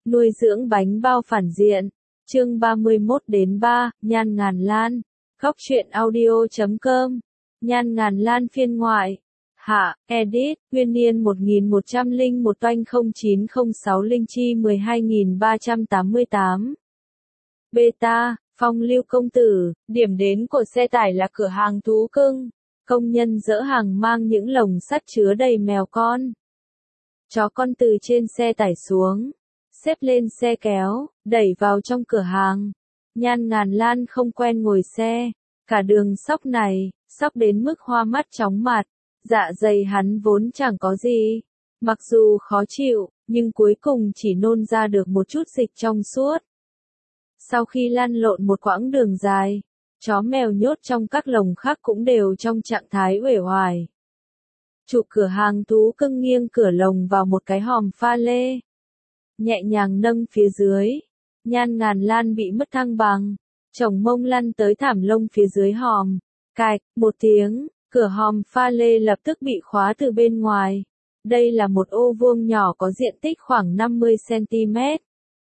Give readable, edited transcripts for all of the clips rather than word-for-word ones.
Nuôi dưỡng bánh bao phản diện. Chương 31-3, Nhan Ngàn Lan. Góc truyện audio.com. Nhan Ngàn Lan phiên ngoại. Hạ, edit, nguyên niên 1101 toanh 0906 linh chi 12388. Beta, phong lưu công tử, điểm đến của xe tải là cửa hàng thú cưng. Công nhân dỡ hàng mang những lồng sắt chứa đầy mèo con, chó con từ trên xe tải xuống, xếp lên xe kéo, đẩy vào trong cửa hàng. Nhan Ngàn Lan không quen ngồi xe, cả đường sóc này, sóc đến mức hoa mắt chóng mặt, dạ dày hắn vốn chẳng có gì. Mặc dù khó chịu, nhưng cuối cùng chỉ nôn ra được một chút dịch trong suốt. Sau khi lăn lộn một quãng đường dài, chó mèo nhốt trong các lồng khác cũng đều trong trạng thái uể oải. Chủ cửa hàng thú cưng nghiêng cửa lồng vào một cái hòm pha lê, nhẹ nhàng nâng phía dưới. Nhan Ngàn Lan bị mất thăng bằng, chồng mông lăn tới thảm lông phía dưới hòm. Cạch, một tiếng, cửa hòm pha lê lập tức bị khóa từ bên ngoài. Đây là một ô vuông nhỏ có diện tích khoảng 50cm.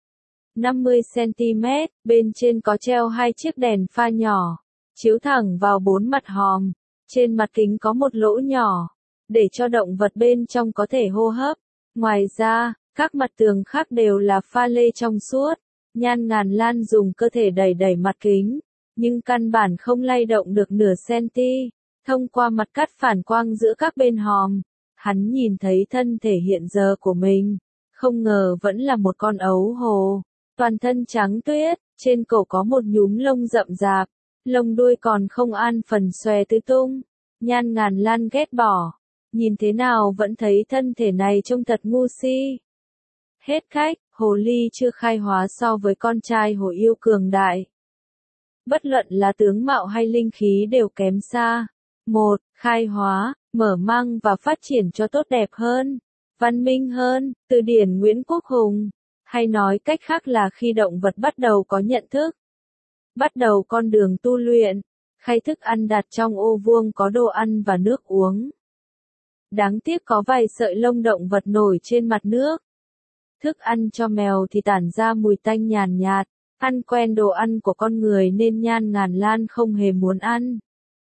50cm, bên trên có treo hai chiếc đèn pha nhỏ, chiếu thẳng vào bốn mặt hòm. Trên mặt kính có một lỗ nhỏ, để cho động vật bên trong có thể hô hấp. Ngoài ra, các mặt tường khác đều là pha lê trong suốt. Nhan Ngàn Lan dùng cơ thể đẩy mặt kính, nhưng căn bản không lay động được nửa centi. Thông qua mặt cắt phản quang giữa các bên hòm, hắn nhìn thấy thân thể hiện giờ của mình. Không ngờ vẫn là một con ấu hồ, toàn thân trắng tuyết, trên cổ có một nhúm lông rậm rạp, lông đuôi còn không an phần xòe tứ tung. Nhan Ngàn Lan ghét bỏ, nhìn thế nào vẫn thấy thân thể này trông thật ngu si. Hết khách, hồ ly chưa khai hóa so với con trai hồ yêu cường đại. Bất luận là tướng mạo hay linh khí đều kém xa. 1. Khai hóa, mở mang và phát triển cho tốt đẹp hơn, văn minh hơn. Từ điển Nguyễn Quốc Hùng. Hay nói cách khác là khi động vật bắt đầu có nhận thức, bắt đầu con đường tu luyện, khay thức ăn đặt trong ô vuông có đồ ăn và nước uống. Đáng tiếc có vài sợi lông động vật nổi trên mặt nước. Thức ăn cho mèo thì tản ra mùi tanh nhàn nhạt, ăn quen đồ ăn của con người nên Nhan Ngàn Lan không hề muốn ăn.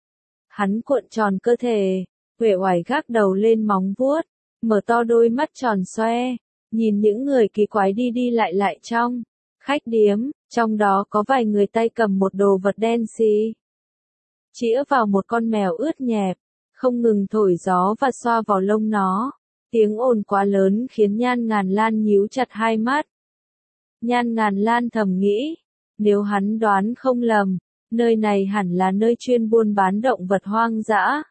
Hắn cuộn tròn cơ thể, uể oải gác đầu lên móng vuốt, mở to đôi mắt tròn xoe, nhìn những người kỳ quái đi lại trong khách điếm, trong đó có vài người tay cầm một đồ vật đen xì, chĩa vào một con mèo ướt nhẹp, không ngừng thổi gió và xoa vào lông nó. Tiếng ồn quá lớn khiến Nhan Ngàn Lan nhíu chặt hai mắt. Nhan Ngàn Lan thầm nghĩ, nếu hắn đoán không lầm, nơi này hẳn là nơi chuyên buôn bán động vật hoang dã.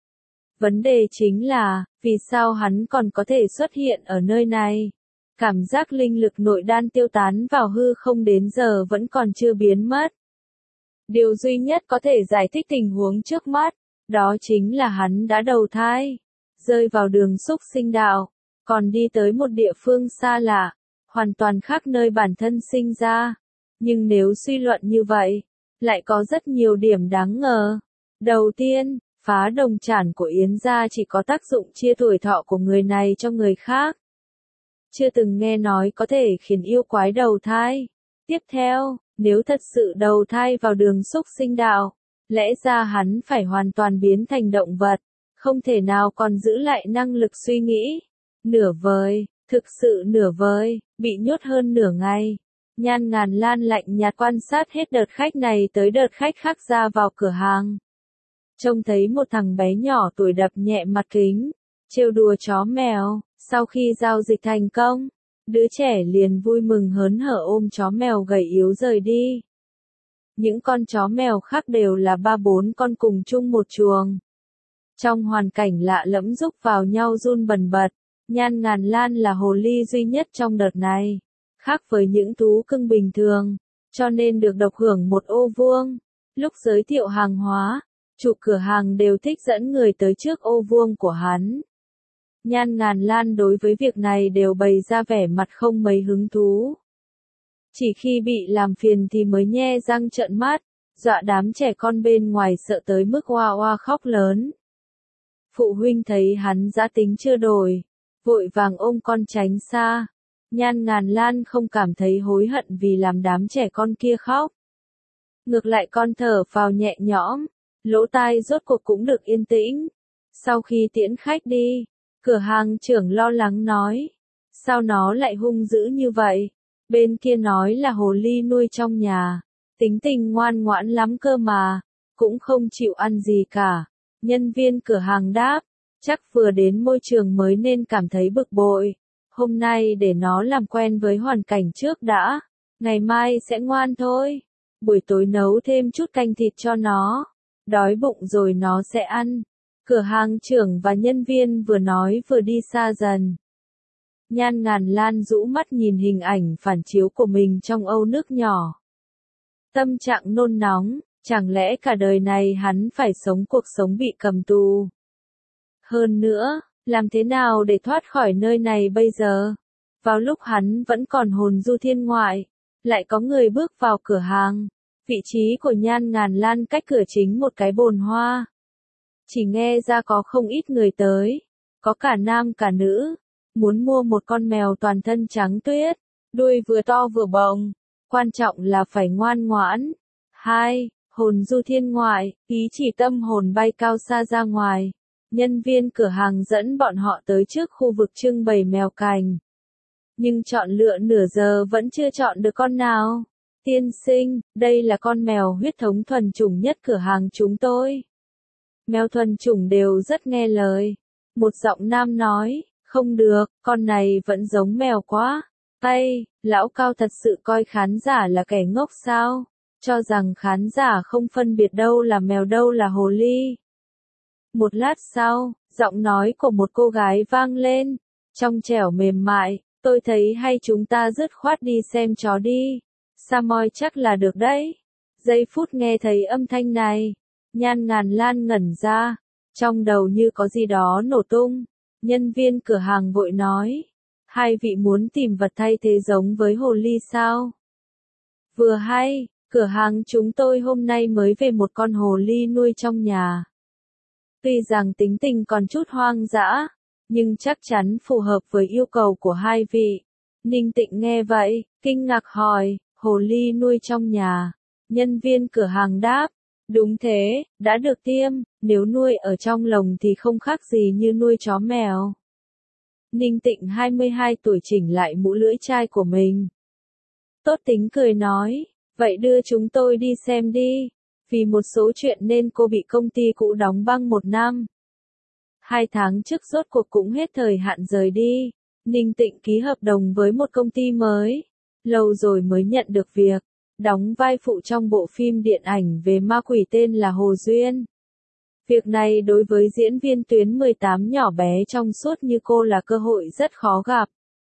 Vấn đề chính là, vì sao hắn còn có thể xuất hiện ở nơi này? Cảm giác linh lực nội đan tiêu tán vào hư không đến giờ vẫn còn chưa biến mất. Điều duy nhất có thể giải thích tình huống trước mắt, đó chính là hắn đã đầu thai, rơi vào đường súc sinh đạo, còn đi tới một địa phương xa lạ, hoàn toàn khác nơi bản thân sinh ra. Nhưng nếu suy luận như vậy, lại có rất nhiều điểm đáng ngờ. Đầu tiên, phá đồng trản của Yến gia chỉ có tác dụng chia tuổi thọ của người này cho người khác. Chưa từng nghe nói có thể khiến yêu quái đầu thai. Tiếp theo, nếu thật sự đầu thai vào đường súc sinh đạo, lẽ ra hắn phải hoàn toàn biến thành động vật, không thể nào còn giữ lại năng lực suy nghĩ. Nửa vời, thực sự nửa vời, bị nhốt hơn nửa ngày. Nhan Ngàn Lan lạnh nhạt quan sát hết đợt khách này tới đợt khách khác ra vào cửa hàng. Trông thấy một thằng bé nhỏ tuổi đập nhẹ mặt kính, trêu đùa chó mèo. Sau khi giao dịch thành công, đứa trẻ liền vui mừng hớn hở ôm chó mèo gầy yếu rời đi. Những con chó mèo khác đều là 3-4 con cùng chung một chuồng. Trong hoàn cảnh lạ lẫm rúc vào nhau run bần bật, Nhan Ngàn Lan là hồ ly duy nhất trong đợt này. Khác với những thú cưng bình thường, cho nên được độc hưởng một ô vuông. Lúc giới thiệu hàng hóa, chủ cửa hàng đều thích dẫn người tới trước ô vuông của hắn. Nhan Ngàn Lan đối với việc này đều bày ra vẻ mặt không mấy hứng thú. Chỉ khi bị làm phiền thì mới nhe răng trợn mắt, dọa đám trẻ con bên ngoài sợ tới mức oa oa khóc lớn. Phụ huynh thấy hắn dã tính chưa đổi, vội vàng ôm con tránh xa. Nhan Ngàn Lan không cảm thấy hối hận vì làm đám trẻ con kia khóc. Ngược lại con thở phào nhẹ nhõm, lỗ tai rốt cuộc cũng được yên tĩnh. Sau khi tiễn khách đi, cửa hàng trưởng lo lắng nói, sao nó lại hung dữ như vậy? Bên kia nói là hồ ly nuôi trong nhà, tính tình ngoan ngoãn lắm cơ mà, cũng không chịu ăn gì cả. Nhân viên cửa hàng đáp, chắc vừa đến môi trường mới nên cảm thấy bực bội. Hôm nay để nó làm quen với hoàn cảnh trước đã, ngày mai sẽ ngoan thôi. Buổi tối nấu thêm chút canh thịt cho nó, đói bụng rồi nó sẽ ăn. Cửa hàng trưởng và nhân viên vừa nói vừa đi xa dần. Nhan Ngàn Lan rũ mắt nhìn hình ảnh phản chiếu của mình trong âu nước nhỏ. Tâm trạng nôn nóng, chẳng lẽ cả đời này hắn phải sống cuộc sống bị cầm tù? Hơn nữa, làm thế nào để thoát khỏi nơi này bây giờ? Vào lúc hắn vẫn còn hồn du thiên ngoại, lại có người bước vào cửa hàng. Vị trí của Nhan Ngàn Lan cách cửa chính một cái bồn hoa. Chỉ nghe ra có không ít người tới, có cả nam cả nữ, muốn mua một con mèo toàn thân trắng tuyết, đuôi vừa to vừa bồng, quan trọng là phải ngoan ngoãn. 2. Hồn du thiên ngoại, ý chỉ tâm hồn bay cao xa ra ngoài. Nhân viên cửa hàng dẫn bọn họ tới trước khu vực trưng bày mèo cành. Nhưng chọn lựa nửa giờ vẫn chưa chọn được con nào. Tiên sinh, đây là con mèo huyết thống thuần chủng nhất cửa hàng chúng tôi. Mèo thuần chủng đều rất nghe lời. Một giọng nam nói, không được, con này vẫn giống mèo quá. Ây, lão cao thật sự coi khán giả là kẻ ngốc sao? Cho rằng khán giả không phân biệt đâu là mèo đâu là hồ ly. Một lát sau, giọng nói của một cô gái vang lên, trong trẻo mềm mại, tôi thấy hay chúng ta dứt khoát đi xem chó đi. Samoy chắc là được đấy. Giây phút nghe thấy âm thanh này, Nhan Ngàn Lan ngẩn ra, trong đầu như có gì đó nổ tung. Nhân viên cửa hàng vội nói, hai vị muốn tìm vật thay thế giống với hồ ly sao? Vừa hay, cửa hàng chúng tôi hôm nay mới về một con hồ ly nuôi trong nhà. Tuy rằng tính tình còn chút hoang dã, nhưng chắc chắn phù hợp với yêu cầu của hai vị. Ninh Tịnh nghe vậy, kinh ngạc hỏi, hồ ly nuôi trong nhà. Nhân viên cửa hàng đáp, đúng thế, đã được tiêm, nếu nuôi ở trong lồng thì không khác gì như nuôi chó mèo. Ninh Tịnh 22 tuổi chỉnh lại mũ lưỡi chai của mình. Tốt tính cười nói, vậy đưa chúng tôi đi xem đi. Vì một số chuyện nên cô bị công ty cũ đóng băng 1 năm. 2 tháng trước rốt cuộc cũng hết thời hạn rời đi. Ninh Tịnh ký hợp đồng với một công ty mới. Lâu rồi mới nhận được việc. Đóng vai phụ trong bộ phim điện ảnh về ma quỷ tên là Hồ Duyên. Việc này đối với diễn viên tuyến 18 nhỏ bé trong suốt như cô là cơ hội rất khó gặp.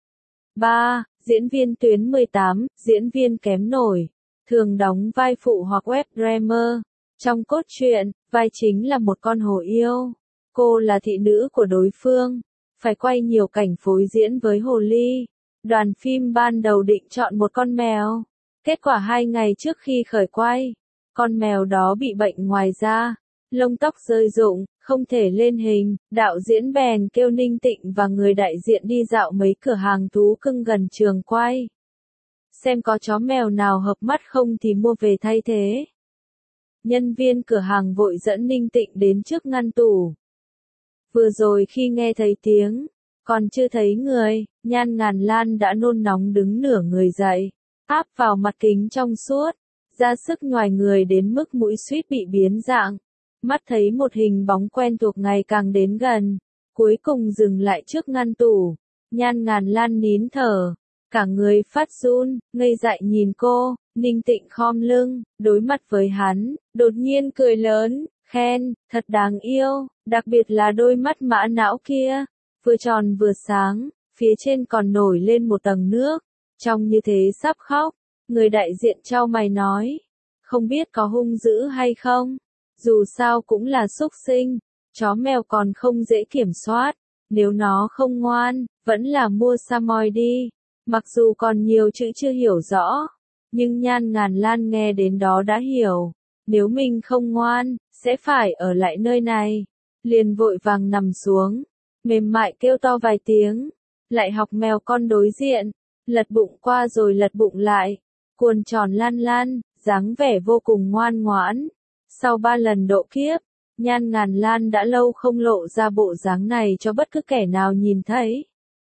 3. Diễn viên tuyến 18, diễn viên kém nổi. Thường đóng vai phụ hoặc web drama. Trong cốt truyện, vai chính là một con hổ yêu. Cô là thị nữ của đối phương. Phải quay nhiều cảnh phối diễn với hồ ly. Đoàn phim ban đầu định chọn một con mèo. Kết quả 2 ngày trước khi khởi quay, con mèo đó bị bệnh ngoài da. Lông tóc rơi rụng, không thể lên hình. Đạo diễn bèn kêu Ninh Tịnh và người đại diện đi dạo mấy cửa hàng thú cưng gần trường quay. Xem có chó mèo nào hợp mắt không thì mua về thay thế. Nhân viên cửa hàng vội dẫn Ninh Tịnh đến trước ngăn tủ. Vừa rồi khi nghe thấy tiếng, còn chưa thấy người, Nhan Ngàn Lan đã nôn nóng đứng nửa người dậy, áp vào mặt kính trong suốt, ra sức nhoài người đến mức mũi suýt bị biến dạng. Mắt thấy một hình bóng quen thuộc ngày càng đến gần, cuối cùng dừng lại trước ngăn tủ. Nhan Ngàn Lan nín thở, cả người phát run, ngây dại nhìn cô. Ninh Tịnh khom lưng, đối mặt với hắn, đột nhiên cười lớn, khen, thật đáng yêu, đặc biệt là đôi mắt mã não kia, vừa tròn vừa sáng, phía trên còn nổi lên một tầng nước, trông như thế sắp khóc. Người đại diện chau mày nói, không biết có hung dữ hay không, dù sao cũng là súc sinh, chó mèo còn không dễ kiểm soát, nếu nó không ngoan, vẫn là mua Samoy đi. Mặc dù còn nhiều chữ chưa hiểu rõ, nhưng Nhan Ngàn Lan nghe đến đó đã hiểu, nếu mình không ngoan, sẽ phải ở lại nơi này. Liền vội vàng nằm xuống, mềm mại kêu to vài tiếng, lại học mèo con đối diện, lật bụng qua rồi lật bụng lại, cuồn tròn lan lan, dáng vẻ vô cùng ngoan ngoãn. Sau 3 lần độ kiếp, Nhan Ngàn Lan đã lâu không lộ ra bộ dáng này cho bất cứ kẻ nào nhìn thấy.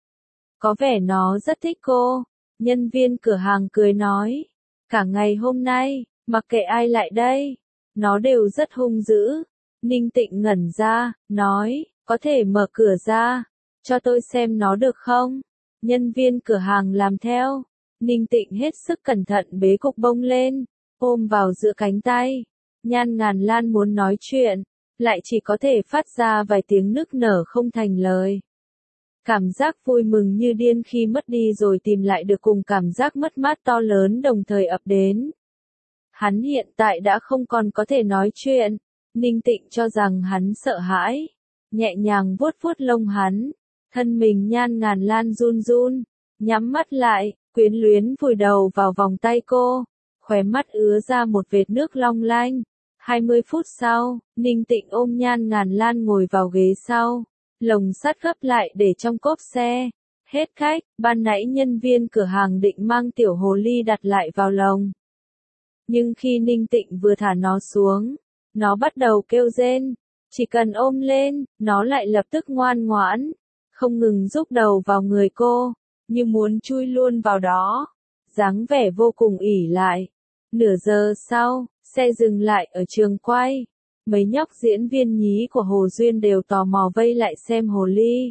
Có vẻ nó rất thích cô, nhân viên cửa hàng cười nói. Cả ngày hôm nay, mặc kệ ai lại đây, nó đều rất hung dữ. Ninh Tịnh ngẩn ra, nói, có thể mở cửa ra, cho tôi xem nó được không? Nhân viên cửa hàng làm theo. Ninh Tịnh hết sức cẩn thận bế cục bông lên, ôm vào giữa cánh tay. Nhan Ngàn Lan muốn nói chuyện, lại chỉ có thể phát ra vài tiếng nức nở không thành lời. Cảm giác vui mừng như điên khi mất đi rồi tìm lại được cùng cảm giác mất mát to lớn đồng thời ập đến. Hắn hiện tại đã không còn có thể nói chuyện. Ninh Tịnh cho rằng hắn sợ hãi, nhẹ nhàng vuốt vuốt lông hắn, thân mình Nhan Ngàn Lan run run, nhắm mắt lại, quyến luyến vùi đầu vào vòng tay cô, khóe mắt ứa ra một vệt nước long lanh. 20 phút sau, Ninh Tịnh ôm Nhan Ngàn Lan ngồi vào ghế sau, lồng sắt gấp lại để trong cốp xe. Hết khách, ban nãy nhân viên cửa hàng định mang tiểu hồ ly đặt lại vào lồng. Nhưng khi Ninh Tịnh vừa thả nó xuống, nó bắt đầu kêu rên, chỉ cần ôm lên, nó lại lập tức ngoan ngoãn, không ngừng rúc đầu vào người cô, như muốn chui luôn vào đó, dáng vẻ vô cùng ỷ lại. Nửa giờ sau, xe dừng lại ở trường quay, mấy nhóc diễn viên nhí của Hồ Duyên đều tò mò vây lại xem hồ ly.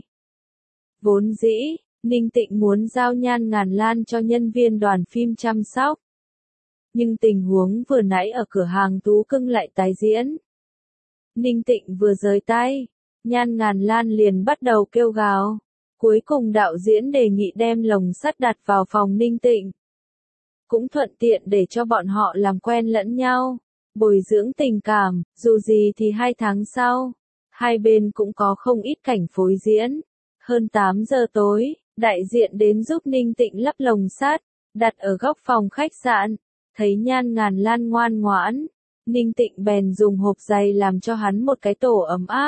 Vốn dĩ, Ninh Tịnh muốn giao Nhan Ngàn Lan cho nhân viên đoàn phim chăm sóc. Nhưng tình huống vừa nãy ở cửa hàng Tú Cưng lại tái diễn. Ninh Tịnh vừa rời tay, Nhan Ngàn Lan liền bắt đầu kêu gào. Cuối cùng đạo diễn đề nghị đem lồng sắt đặt vào phòng Ninh Tịnh. Cũng thuận tiện để cho bọn họ làm quen lẫn nhau, bồi dưỡng tình cảm, dù gì thì 2 tháng sau, hai bên cũng có không ít cảnh phối diễn. Hơn 8 giờ tối, đại diện đến giúp Ninh Tịnh lắp lồng sắt, đặt ở góc phòng khách sạn. Thấy Nhan Ngàn Lan ngoan ngoãn, Ninh Tịnh bèn dùng hộp giày làm cho hắn một cái tổ ấm áp.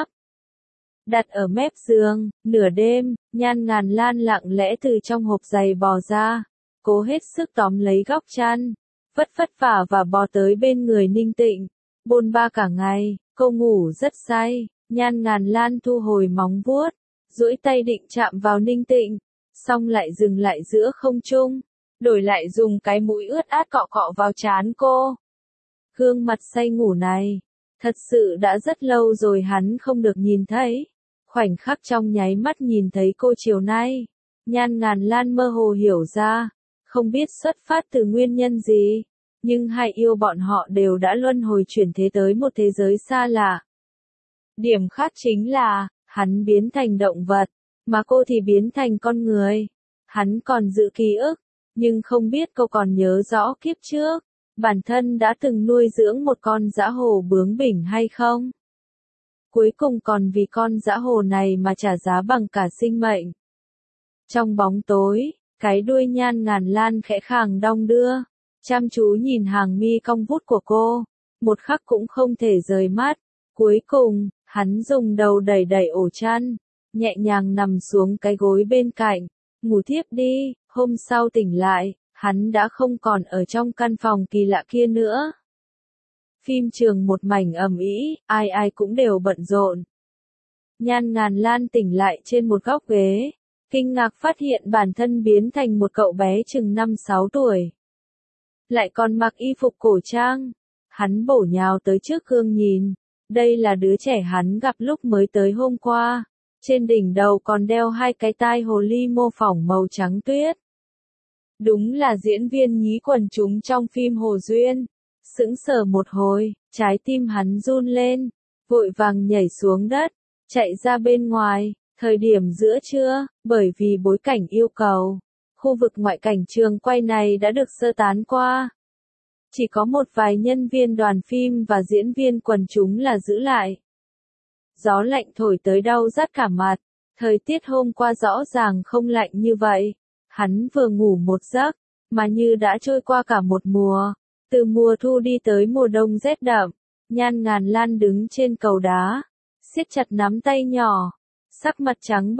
Đặt ở mép giường, nửa đêm, Nhan Ngàn Lan lặng lẽ từ trong hộp giày bò ra, cố hết sức tóm lấy góc chăn, vất vả và bò tới bên người Ninh Tịnh. Bôn ba cả ngày, cô ngủ rất say, Nhan Ngàn Lan thu hồi móng vuốt, duỗi tay định chạm vào Ninh Tịnh, xong lại dừng lại giữa không trung, đổi lại dùng cái mũi ướt át cọ cọ vào trán cô. Gương mặt say ngủ này, thật sự đã rất lâu rồi hắn không được nhìn thấy. Khoảnh khắc trong nháy mắt nhìn thấy cô chiều nay, Nhan Ngàn Lan mơ hồ hiểu ra, không biết xuất phát từ nguyên nhân gì, nhưng hai yêu bọn họ đều đã luân hồi chuyển thế tới một thế giới xa lạ. Điểm khác chính là, hắn biến thành động vật, mà cô thì biến thành con người. Hắn còn giữ ký ức, nhưng không biết cô còn nhớ rõ kiếp trước, bản thân đã từng nuôi dưỡng một con dã hồ bướng bỉnh hay không? Cuối cùng còn vì con dã hồ này mà trả giá bằng cả sinh mệnh. Trong bóng tối, cái đuôi Nhan Ngàn Lan khẽ khàng đong đưa, chăm chú nhìn hàng mi cong vút của cô, một khắc cũng không thể rời mắt. Cuối cùng, hắn dùng đầu đẩy đẩy ổ chăn, nhẹ nhàng nằm xuống cái gối bên cạnh, ngủ thiếp đi. Hôm sau tỉnh lại, hắn đã không còn ở trong căn phòng kỳ lạ kia nữa. Phim trường một mảnh ầm ĩ, ai ai cũng đều bận rộn. Nhan Ngàn Lan tỉnh lại trên một góc ghế, kinh ngạc phát hiện bản thân biến thành một cậu bé chừng 5-6 tuổi. Lại còn mặc y phục cổ trang. Hắn bổ nhào tới trước gương nhìn, đây là đứa trẻ hắn gặp lúc mới tới hôm qua. Trên đỉnh đầu còn đeo 2 cái tai hồ ly mô phỏng màu trắng tuyết. Đúng là diễn viên nhí quần chúng trong phim Hồ Duyên. Sững sờ một hồi, trái tim hắn run lên, vội vàng nhảy xuống đất, chạy ra bên ngoài. Thời điểm giữa trưa, bởi vì bối cảnh yêu cầu, khu vực ngoại cảnh trường quay này đã được sơ tán qua. Chỉ có một vài nhân viên đoàn phim và diễn viên quần chúng là giữ lại. Gió lạnh thổi tới đau rát cả mặt, thời tiết hôm qua rõ ràng không lạnh như vậy. Hắn vừa ngủ một giấc, mà như đã trôi qua cả một mùa. Từ mùa thu đi tới mùa đông rét đậm, Nhan Ngàn Lan đứng trên cầu đá, siết chặt nắm tay nhỏ, sắc mặt trắng bệch,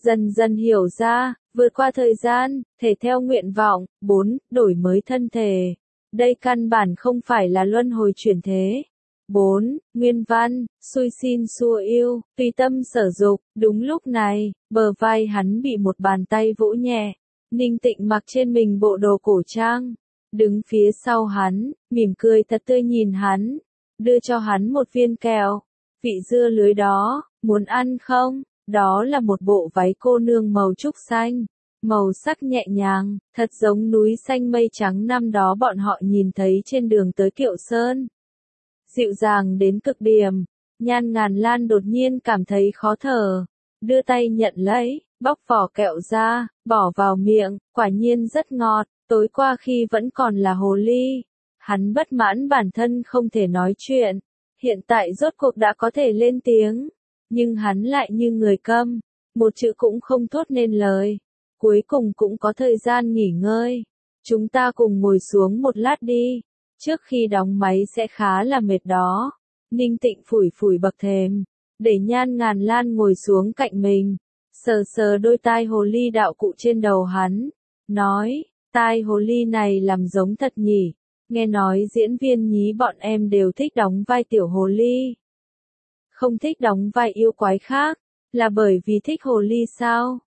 dần dần hiểu ra, vượt qua thời gian, thể theo nguyện vọng. 4. Đổi mới thân thể. Đây căn bản không phải là luân hồi chuyển thế. 4. Nguyên văn, xui xin xua yêu, tùy tâm sở dục. Đúng lúc này, bờ vai hắn bị một bàn tay vỗ nhẹ. Ninh Tịnh mặc trên mình bộ đồ cổ trang, đứng phía sau hắn, mỉm cười thật tươi nhìn hắn, đưa cho hắn một viên kẹo. Vị dưa lưới đó, muốn ăn không? Đó là một bộ váy cô nương màu trúc xanh, màu sắc nhẹ nhàng, thật giống núi xanh mây trắng năm đó bọn họ nhìn thấy trên đường tới Kiệu Sơn. Dịu dàng đến cực điểm, Nhan Ngàn Lan đột nhiên cảm thấy khó thở, đưa tay nhận lấy, bóc vỏ kẹo ra, bỏ vào miệng, quả nhiên rất ngọt. Tối qua khi vẫn còn là hồ ly, hắn bất mãn bản thân không thể nói chuyện, hiện tại rốt cuộc đã có thể lên tiếng, nhưng hắn lại như người câm, một chữ cũng không thốt nên lời. Cuối cùng cũng có thời gian nghỉ ngơi, chúng ta cùng ngồi xuống một lát đi, trước khi đóng máy sẽ khá là mệt đó. Ninh Tịnh phủi phủi bậc thềm, để Nhan Ngàn Lan ngồi xuống cạnh mình, sờ sờ đôi tai hồ ly đạo cụ trên đầu hắn, nói, tai hồ ly này làm giống thật nhỉ, nghe nói diễn viên nhí bọn em đều thích đóng vai tiểu hồ ly. Không thích đóng vai yêu quái khác, là bởi vì thích hồ ly sao?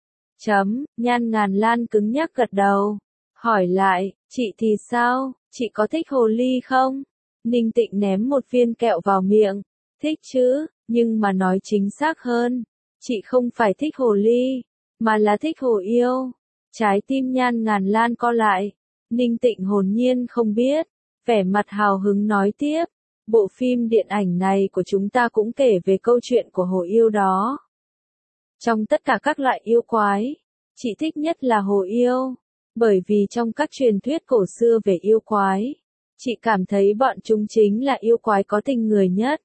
Nhan Ngàn Lan cứng nhắc gật đầu, hỏi lại, chị thì sao, chị có thích hồ ly không? Ninh Tịnh ném một viên kẹo vào miệng, thích chứ, nhưng mà nói chính xác hơn, chị không phải thích hồ ly, mà là thích hồ yêu. Trái tim Nhan Ngàn Lan co lại, Ninh Tịnh hồn nhiên không biết, vẻ mặt hào hứng nói tiếp, bộ phim điện ảnh này của chúng ta cũng kể về câu chuyện của hồ yêu đó. Trong tất cả các loại yêu quái, chị thích nhất là hồ yêu, bởi vì trong các truyền thuyết cổ xưa về yêu quái, chị cảm thấy bọn chúng chính là yêu quái có tình người nhất,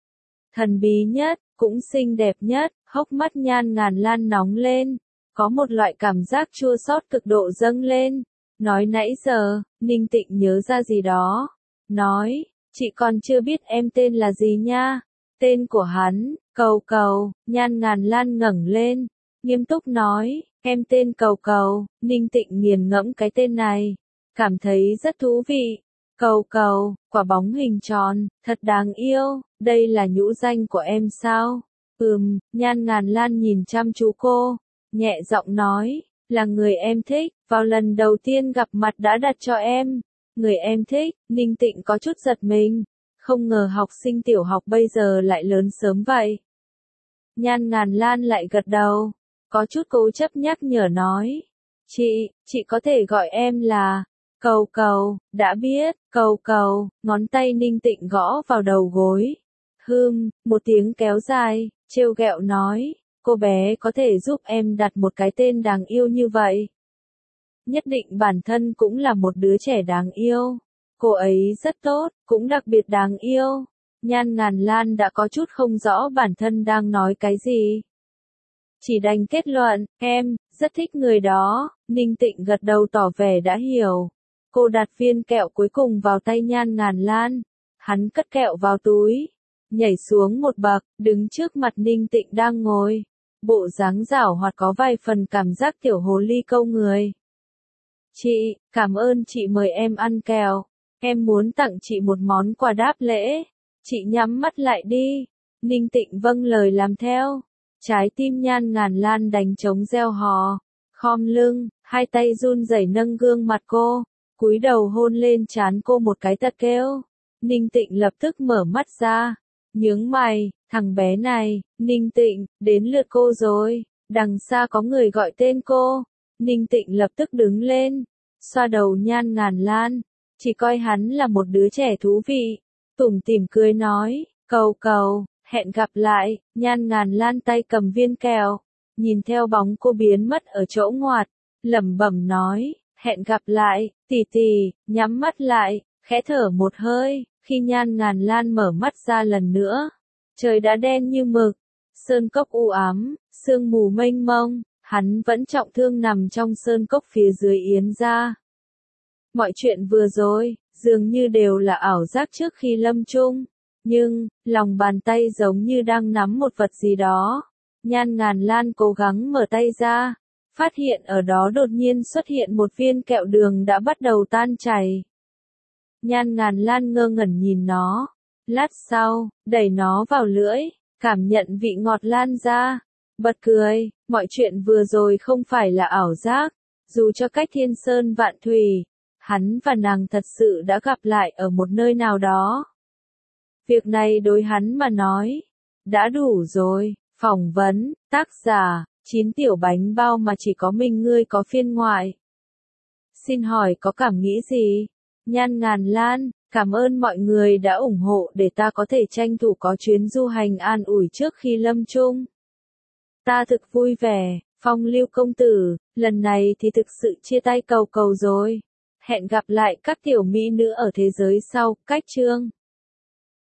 thần bí nhất, cũng xinh đẹp nhất. Hốc mắt Nhan Ngàn Lan nóng lên, có một loại cảm giác chua xót cực độ dâng lên. Nói nãy giờ, Ninh Tịnh nhớ ra gì đó, nói, chị còn chưa biết em tên là gì nha. Tên của hắn, Cầu Cầu. Nhan Ngàn Lan ngẩng lên, nghiêm túc nói, em tên Cầu Cầu. Ninh Tịnh nghiền ngẫm cái tên này, cảm thấy rất thú vị. Cầu Cầu, quả bóng hình tròn, thật đáng yêu, đây là nhũ danh của em sao? Nhan Ngàn Lan nhìn chăm chú cô, nhẹ giọng nói, là người em thích, vào lần đầu tiên gặp mặt đã đặt cho em. Người em thích. Ninh Tịnh có chút giật mình, không ngờ học sinh tiểu học bây giờ lại lớn sớm vậy. Nhan Ngàn Lan lại gật đầu, có chút cố chấp nhắc nhở nói, chị có thể gọi em là Cầu Cầu. Đã biết. Cầu Cầu. Ngón tay Ninh Tịnh gõ vào đầu gối. Một tiếng kéo dài, trêu ghẹo nói, cô bé có thể giúp em đặt một cái tên đáng yêu như vậy. Nhất định bản thân cũng là một đứa trẻ đáng yêu. Cô ấy rất tốt, cũng đặc biệt đáng yêu. Nhan Ngàn Lan đã có chút không rõ bản thân đang nói cái gì. Chỉ đành kết luận, em rất thích người đó. Ninh Tịnh gật đầu tỏ vẻ đã hiểu. Cô đặt viên kẹo cuối cùng vào tay Nhan Ngàn Lan. Hắn cất kẹo vào túi, nhảy xuống một bậc, đứng trước mặt Ninh Tịnh đang ngồi. Bộ dáng giảo hoạt có vài phần cảm giác tiểu hồ ly câu người. Chị, cảm ơn chị mời em ăn kẹo. Em muốn tặng chị một món quà đáp lễ. Chị nhắm mắt lại đi. Ninh Tịnh vâng lời làm theo. Trái tim Nhan Ngàn Lan đánh trống reo hò. Khom lưng, hai tay run rẩy nâng gương mặt cô, cúi đầu hôn lên trán cô một cái thật kêu. Ninh Tịnh lập tức mở mắt ra, nhướng mày, thằng bé này. Ninh Tịnh, đến lượt cô rồi. Đằng xa có người gọi tên cô. Ninh Tịnh lập tức đứng lên, xoa đầu Nhan Ngàn Lan, chỉ coi hắn là một đứa trẻ thú vị, tủm tỉm cười nói, Cầu Cầu, hẹn gặp lại. Nhan Ngàn Lan tay cầm viên kẹo, nhìn theo bóng cô biến mất ở chỗ ngoặt, lẩm bẩm nói, hẹn gặp lại, tỷ tỷ. Nhắm mắt lại, khẽ thở một hơi, khi Nhan Ngàn Lan mở mắt ra lần nữa, trời đã đen như mực, sơn cốc u ám, sương mù mênh mông. Hắn vẫn trọng thương nằm trong sơn cốc phía dưới Yến gia. Mọi chuyện vừa rồi, dường như đều là ảo giác trước khi lâm chung. Nhưng, lòng bàn tay giống như đang nắm một vật gì đó. Nhan Ngàn Lan cố gắng mở tay ra, phát hiện ở đó đột nhiên xuất hiện một viên kẹo đường đã bắt đầu tan chảy. Nhan Ngàn Lan ngơ ngẩn nhìn nó, lát sau, đẩy nó vào lưỡi, cảm nhận vị ngọt lan ra, bật cười, mọi chuyện vừa rồi không phải là ảo giác, dù cho cách thiên sơn vạn thủy, hắn và nàng thật sự đã gặp lại ở một nơi nào đó. Việc này đối hắn mà nói, đã đủ rồi. Phỏng vấn, tác giả, 9 tiểu bánh bao mà chỉ có mình ngươi có phiên ngoại. Xin hỏi có cảm nghĩ gì? Nhan Ngàn Lan, cảm ơn mọi người đã ủng hộ để ta có thể tranh thủ có chuyến du hành an ủi trước khi lâm chung. Ta thực vui vẻ, Phong Lưu công tử, lần này thì thực sự chia tay cầu cầu rồi. Hẹn gặp lại các tiểu mỹ nữ ở thế giới sau, cách chương.